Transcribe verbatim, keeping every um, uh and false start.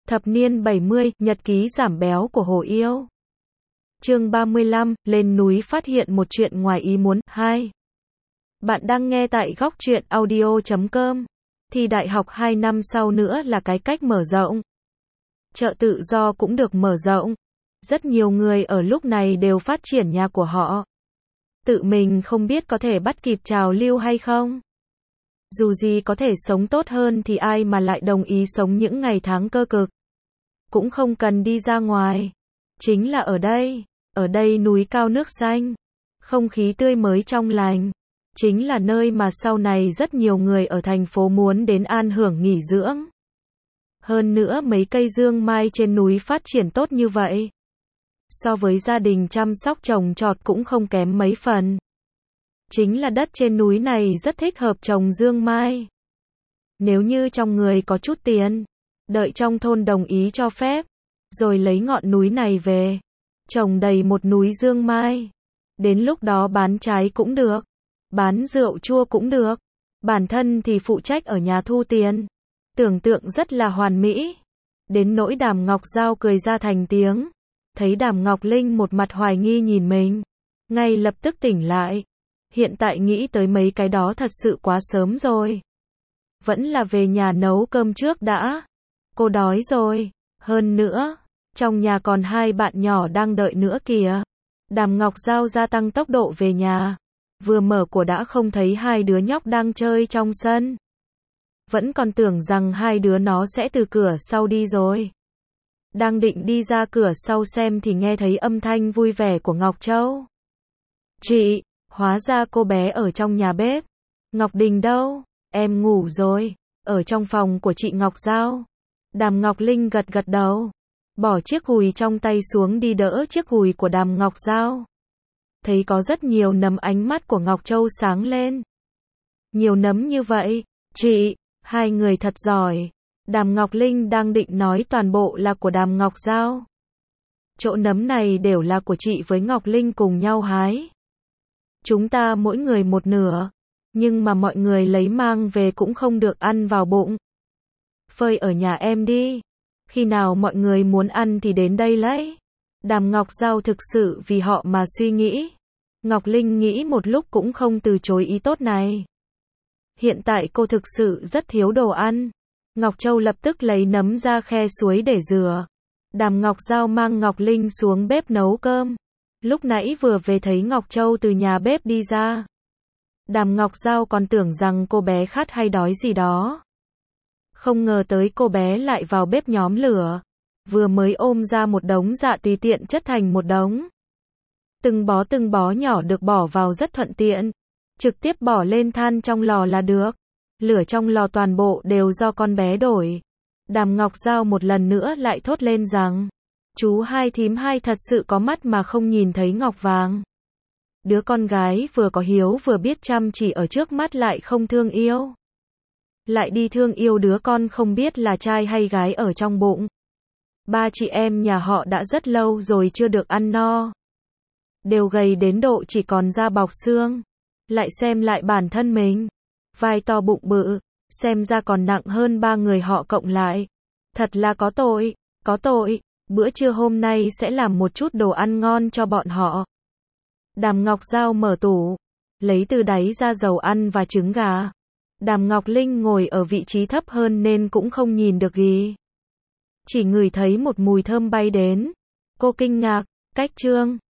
Thập niên bảy mươi, nhật ký giảm béo của Hồ Yêu. Chương ba mươi lăm, lên núi phát hiện một chuyện ngoài ý muốn. hai. Bạn đang nghe tại góc truyện audio chấm com. Thi đại học hai năm sau nữa là cái cách mở rộng. Chợ tự do cũng được mở rộng. Rất nhiều người ở lúc này đều phát triển nhà của họ. Tự mình không biết có thể bắt kịp trào lưu hay không. Dù gì có thể sống tốt hơn thì ai mà lại đồng ý sống những ngày tháng cơ cực. Cũng không cần đi ra ngoài. Chính là ở đây. Ở đây núi cao nước xanh. Không khí tươi mới trong lành. Chính là nơi mà sau này rất nhiều người ở thành phố muốn đến an hưởng nghỉ dưỡng. Hơn nữa mấy cây dương mai trên núi phát triển tốt như vậy. So với gia đình chăm sóc trồng trọt cũng không kém mấy phần. Chính là đất trên núi này rất thích hợp trồng dương mai. Nếu như trong người có chút tiền, đợi trong thôn đồng ý cho phép, rồi lấy ngọn núi này về, trồng đầy một núi dương mai. Đến lúc đó bán trái cũng được, bán rượu chua cũng được. Bản thân thì phụ trách ở nhà thu tiền. Tưởng tượng rất là hoàn mỹ. Đến nỗi Đàm Ngọc Giao cười ra thành tiếng. Thấy Đàm Ngọc Linh một mặt hoài nghi nhìn mình, ngay lập tức tỉnh lại. Hiện tại nghĩ tới mấy cái đó thật sự quá sớm rồi. Vẫn là về nhà nấu cơm trước đã. Cô đói rồi. Hơn nữa, trong nhà còn hai bạn nhỏ đang đợi nữa kìa. Đàm Ngọc Giao gia tăng tốc độ về nhà. Vừa mở cửa đã không thấy hai đứa nhóc đang chơi trong sân. Vẫn còn tưởng rằng hai đứa nó sẽ từ cửa sau đi rồi. Đang định đi ra cửa sau xem thì nghe thấy âm thanh vui vẻ của Ngọc Châu. Chị, hóa ra cô bé ở trong nhà bếp. Ngọc Đình đâu? Em ngủ rồi, ở trong phòng của chị Ngọc Giao. Đàm Ngọc Linh gật gật đầu, bỏ chiếc gùi trong tay xuống đi đỡ chiếc gùi của Đàm Ngọc Giao. Thấy có rất nhiều nấm, ánh mắt của Ngọc Châu sáng lên. Nhiều nấm như vậy, chị, hai người thật giỏi. Đàm Ngọc Linh đang định nói toàn bộ là của Đàm Ngọc Giao. Chỗ nấm này đều là của chị với Ngọc Linh cùng nhau hái. Chúng ta mỗi người một nửa, nhưng mà mọi người lấy mang về cũng không được ăn vào bụng. Phơi ở nhà em đi, khi nào mọi người muốn ăn thì đến đây lấy. Đàm Ngọc Giao thực sự vì họ mà suy nghĩ. Ngọc Linh nghĩ một lúc cũng không từ chối ý tốt này. Hiện tại cô thực sự rất thiếu đồ ăn. Ngọc Châu lập tức lấy nấm ra khe suối để rửa. Đàm Ngọc Giao mang Ngọc Linh xuống bếp nấu cơm. Lúc nãy vừa về thấy Ngọc Châu từ nhà bếp đi ra. Đàm Ngọc Giao còn tưởng rằng cô bé khát hay đói gì đó. Không ngờ tới cô bé lại vào bếp nhóm lửa. Vừa mới ôm ra một đống dạ tùy tiện chất thành một đống. Từng bó từng bó nhỏ được bỏ vào rất thuận tiện. Trực tiếp bỏ lên than trong lò là được. Lửa trong lò toàn bộ đều do con bé đổi. Đàm Ngọc Giao một lần nữa lại thốt lên rằng, chú hai thím hai thật sự có mắt mà không nhìn thấy ngọc vàng. Đứa con gái vừa có hiếu vừa biết chăm chỉ ở trước mắt lại không thương yêu. Lại đi thương yêu đứa con không biết là trai hay gái ở trong bụng. Ba chị em nhà họ đã rất lâu rồi chưa được ăn no. Đều gầy đến độ chỉ còn da bọc xương. Lại xem lại bản thân mình. Vai to bụng bự, xem ra còn nặng hơn ba người họ cộng lại. Thật là có tội, có tội. Bữa trưa hôm nay sẽ làm một chút đồ ăn ngon cho bọn họ. Đàm Ngọc Giao mở tủ, lấy từ đáy ra dầu ăn và trứng gà. Đàm Ngọc Linh ngồi ở vị trí thấp hơn nên cũng không nhìn được gì. Chỉ ngửi thấy một mùi thơm bay đến. Cô kinh ngạc, cách trương,